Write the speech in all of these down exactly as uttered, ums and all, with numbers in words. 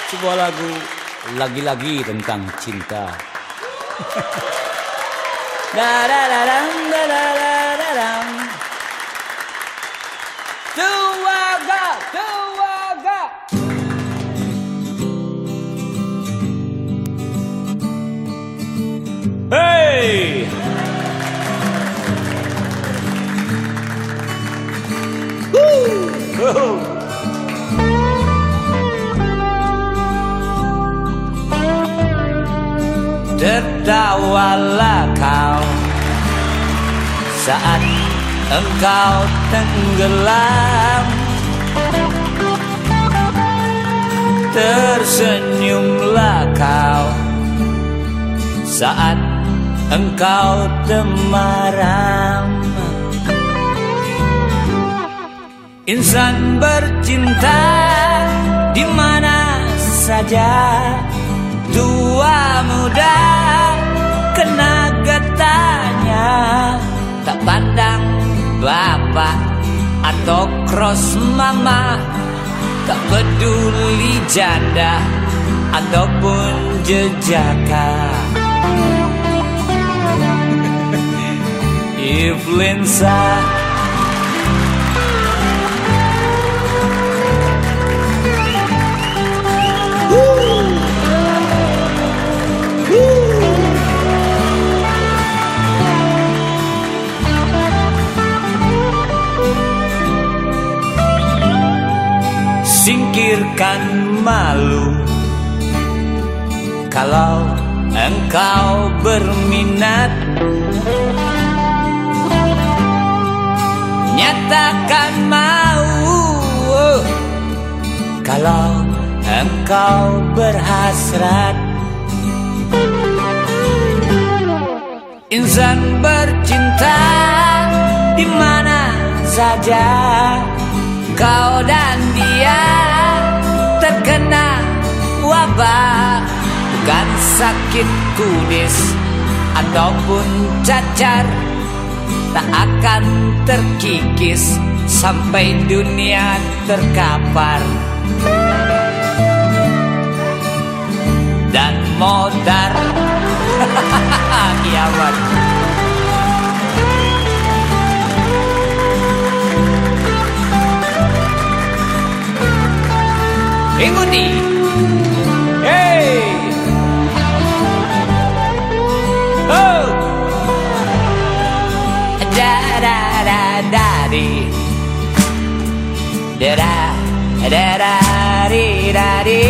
sebuah lagu lagi-lagi tentang cinta. Da-da-da-dam, da-da-da-da-dam. Tuaga, tuaga. Hey! Woo! Tertawalah kau saat engkau tenggelam, tersenyumlah kau saat engkau temaram. Insan bercinta di mana saja, tua muda kena getahnya, tak pandang bapak atau cross mama, tak peduli janda ataupun jejaka. Influenza singkirkan malu kalau engkau berminat, nyatakan mau kalau engkau berhasrat. Insan bercinta di mana saja, kau dan dia terkena wabah, bukan sakit kudis ataupun cacar, tak akan terkikis sampai dunia terkapar. Dan modar kiamat. Ikuti. Hey. Oh. Da da da da di. Da da da da di da di.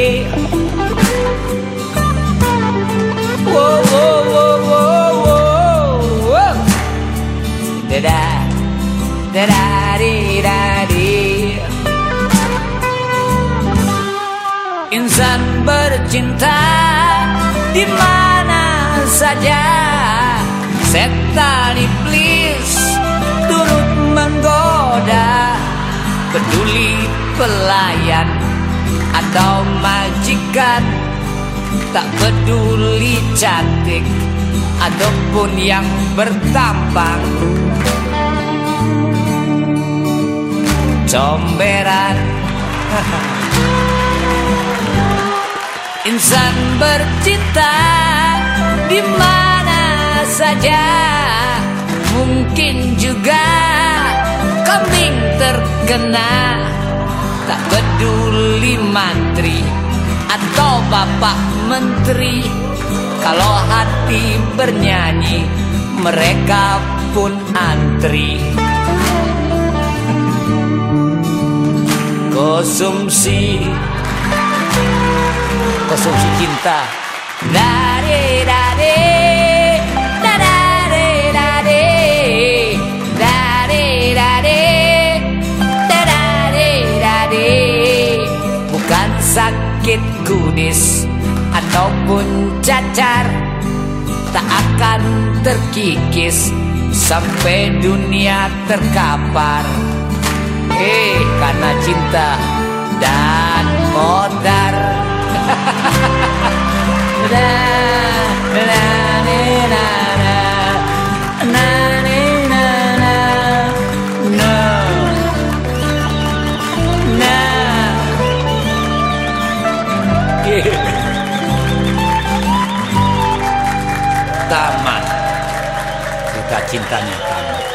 Whoa whoa whoa whoa whoa. Da da da da di da di. Insan bercinta di mana saja, setan iblis turut menggoda, peduli pelayan atau majikan, tak peduli cantik ataupun yang bertampang, comberan. Insan bercinta di mana saja, mungkin juga kambing terkena, tak peduli mantri atau bapak menteri, kalau hati bernyanyi mereka pun antri. Konsumsi konsumsi cinta. Dade dade dade dade dade dade dade dade, bukan sakit kudis ataupun cacar, tak akan terkikis sampai dunia terkapar. Eh, karena cinta dan modar. Tamat. Cerita cintanya tamat.